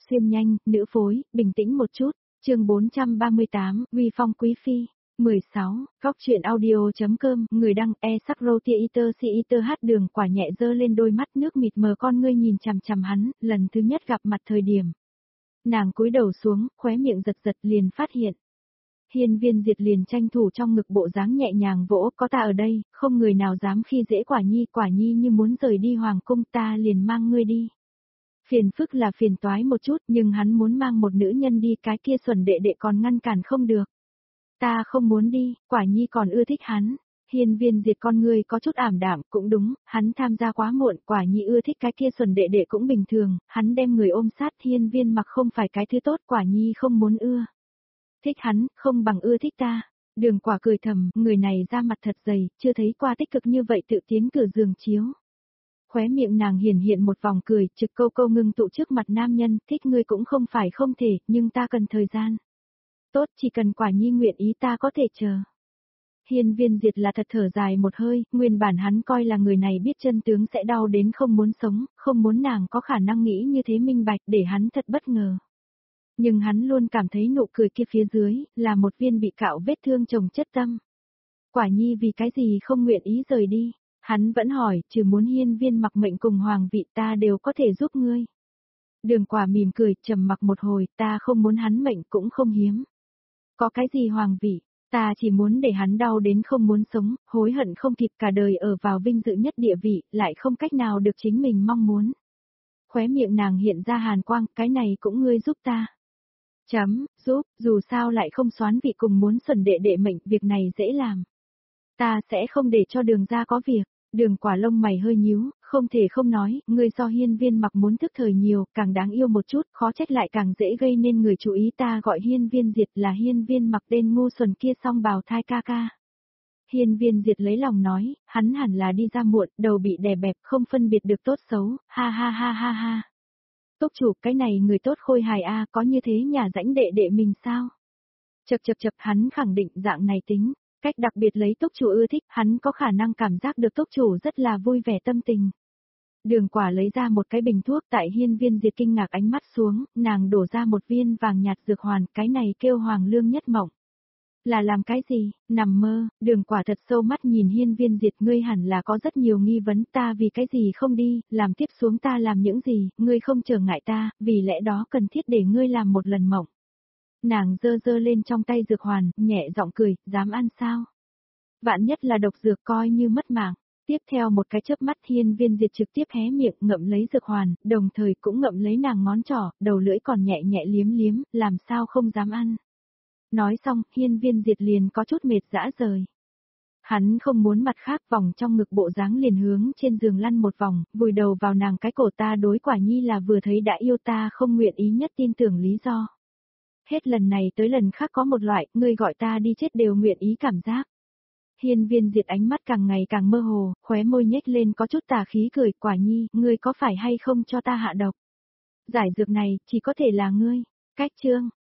xuyên nhanh, nữ phối, bình tĩnh một chút. Chương 438, Uy phong quý phi. 16, góc truyện audio.com, người đăng e-sắc-rô-tia-iter-si-iter hát đường quả nhẹ dơ lên đôi mắt nước mịt mờ con ngươi nhìn chằm chằm hắn, lần thứ nhất gặp mặt thời điểm. Nàng cúi đầu xuống, khóe miệng giật giật liền phát hiện. Hiên Viên Diệt liền tranh thủ trong ngực bộ dáng nhẹ nhàng vỗ, có ta ở đây, không người nào dám khi dễ Quả Nhi như muốn rời đi hoàng cung ta liền mang ngươi đi. Phiền phức là phiền toái một chút nhưng hắn muốn mang một nữ nhân đi cái kia xuẩn đệ đệ còn ngăn cản không được. Ta không muốn đi, Quả Nhi còn ưa thích hắn. Hiên Viên Diệt con ngươi có chút ảm đạm, cũng đúng, hắn tham gia quá muộn, Quả Nhi ưa thích cái kia xuẩn đệ đệ cũng bình thường, hắn đem người ôm sát Hiên Viên mặc không phải cái thứ tốt Quả Nhi không muốn ưa. Thích hắn, không bằng ưa thích ta. Đường Quả cười thầm, người này ra mặt thật dày, chưa thấy qua tích cực như vậy tự tiến cử giường chiếu. Khóe miệng nàng hiện một vòng cười, trực câu ngưng tụ trước mặt nam nhân, thích ngươi cũng không phải không thể, nhưng ta cần thời gian. Tốt, chỉ cần Quả Nhi nguyện ý ta có thể chờ. Hiên Viên Diệt là thật thở dài một hơi, nguyên bản hắn coi là người này biết chân tướng sẽ đau đến không muốn sống, không muốn nàng có khả năng nghĩ như thế minh bạch để hắn thật bất ngờ. Nhưng hắn luôn cảm thấy nụ cười kia phía dưới, là một viên bị cạo vết thương chồng chất tâm. Quả Nhi vì cái gì không nguyện ý rời đi, hắn vẫn hỏi, trừ muốn Hiên Viên mặc mệnh cùng hoàng vị ta đều có thể giúp ngươi. Đường Quả mỉm cười, trầm mặc một hồi, ta không muốn hắn mệnh cũng không hiếm. Có cái gì hoàng vị, ta chỉ muốn để hắn đau đến không muốn sống, hối hận không kịp cả đời ở vào vinh dự nhất địa vị, lại không cách nào được chính mình mong muốn. Khóe miệng nàng hiện ra hàn quang, cái này cũng ngươi giúp ta. Giúp, dù sao lại không xoán vị cùng muốn xuẩn đệ đệ mệnh, việc này dễ làm. Ta sẽ không để cho đường ra có việc. Đường Quả lông mày hơi nhíu, không thể không nói, ngươi so Hiên Viên mặc muốn thức thời nhiều, càng đáng yêu một chút, khó trách lại càng dễ gây nên người chú ý ta gọi Hiên Viên Diệt là Hiên Viên mặc tên ngu xuẩn kia song bào thai ca ca. Hiên Viên Diệt lấy lòng nói, hắn hẳn là đi ra muộn, đầu bị đè bẹp, không phân biệt được tốt xấu, ha ha ha ha ha. Túc chủ, cái này người tốt khôi hài a, có như thế nhà rãnh đệ đệ mình sao? Chập hắn khẳng định dạng này tính. Cách đặc biệt lấy túc chủ ưa thích, hắn có khả năng cảm giác được túc chủ rất là vui vẻ tâm tình. Đường Quả lấy ra một cái bình thuốc tại Hiên Viên Diệt kinh ngạc ánh mắt xuống, nàng đổ ra một viên vàng nhạt dược hoàn, cái này kêu Hoàng Lương Nhất Mộng. Là làm cái gì, nằm mơ, Đường Quả thật sâu mắt nhìn Hiên Viên Diệt, ngươi hẳn là có rất nhiều nghi vấn, ta vì cái gì không đi, làm tiếp xuống ta làm những gì, ngươi không trở ngại ta, vì lẽ đó cần thiết để ngươi làm một lần mộng. Nàng giơ lên trong tay dược hoàn, nhẹ giọng cười, dám ăn sao? Vạn nhất là độc dược coi như mất mạng. Tiếp theo một cái chớp mắt Hiên Viên Diệt trực tiếp hé miệng ngậm lấy dược hoàn, đồng thời cũng ngậm lấy nàng ngón trỏ, đầu lưỡi còn nhẹ liếm, làm sao không dám ăn. Nói xong, Hiên Viên Diệt liền có chút mệt dã rời. Hắn không muốn mặt khác, vòng trong ngực bộ dáng liền hướng trên giường lăn một vòng, vùi đầu vào nàng cái cổ, ta đối Quả Nhi là vừa thấy đã yêu, ta không nguyện ý nhất tin tưởng lý do. Hết lần này tới lần khác có một loại, ngươi gọi ta đi chết đều nguyện ý cảm giác. Hiên Viên Diệt ánh mắt càng ngày càng mơ hồ, khóe môi nhếch lên có chút tà khí cười, Quả Nhi, ngươi có phải hay không cho ta hạ độc? Giải dược này, chỉ có thể là ngươi. Cách chương,